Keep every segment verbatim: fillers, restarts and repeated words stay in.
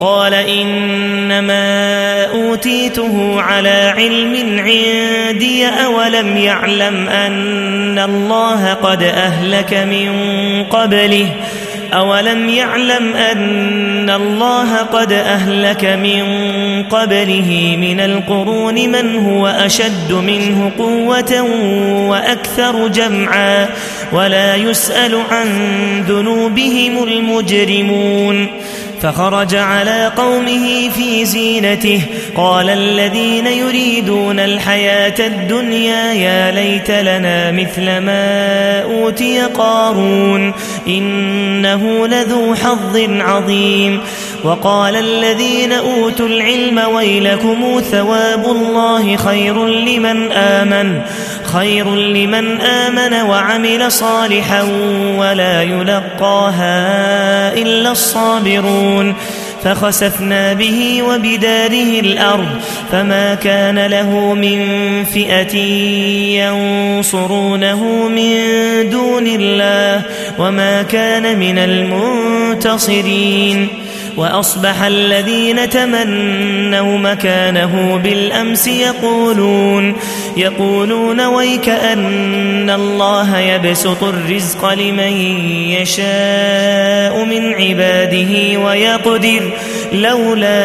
قال إنما أوتيته على علم عندي أولم يعلم أن الله قد أهلك من قبله أولم يعلم أن الله قد أهلك من قبله من القرون من هو أشد منه قوة وأكثر جمعا ولا يسأل عن ذنوبهم المجرمون فخرج على قومه في زينته قال الذين يريدون الحياة الدنيا يا ليت لنا مثل ما أوتي قارون إنه لذو حظ عظيم وقال الذين أوتوا العلم ويلكم ثواب الله خير لمن آمن خير لمن آمن وعمل صالحا ولا يلقاها إلا الصابرون فخسفنا به وبداره الأرض فما كان له من فئة ينصرونه من دون الله وما كان من المنتصرين وأصبح الذين تمنوا مكانه بالأمس يقولون يقولون ويكأن الله يبسط الرزق لمن يشاء من عباده ويقدر لولا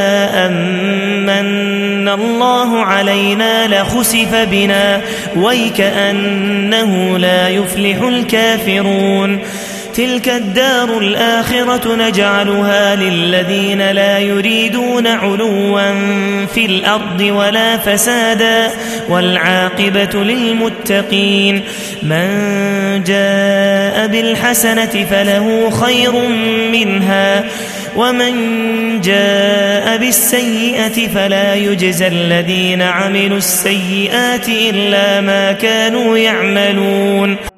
أمن الله علينا لخسف بنا ويكأنه لا يفلح الكافرون تلك الدار الآخرة نجعلها للذين لا يريدون علوا في الأرض ولا فسادا والعاقبة للمتقين من جاء بالحسنة فله خير منها ومن جاء بالسيئة فلا يجزى الذين عملوا السيئات إلا ما كانوا يعملون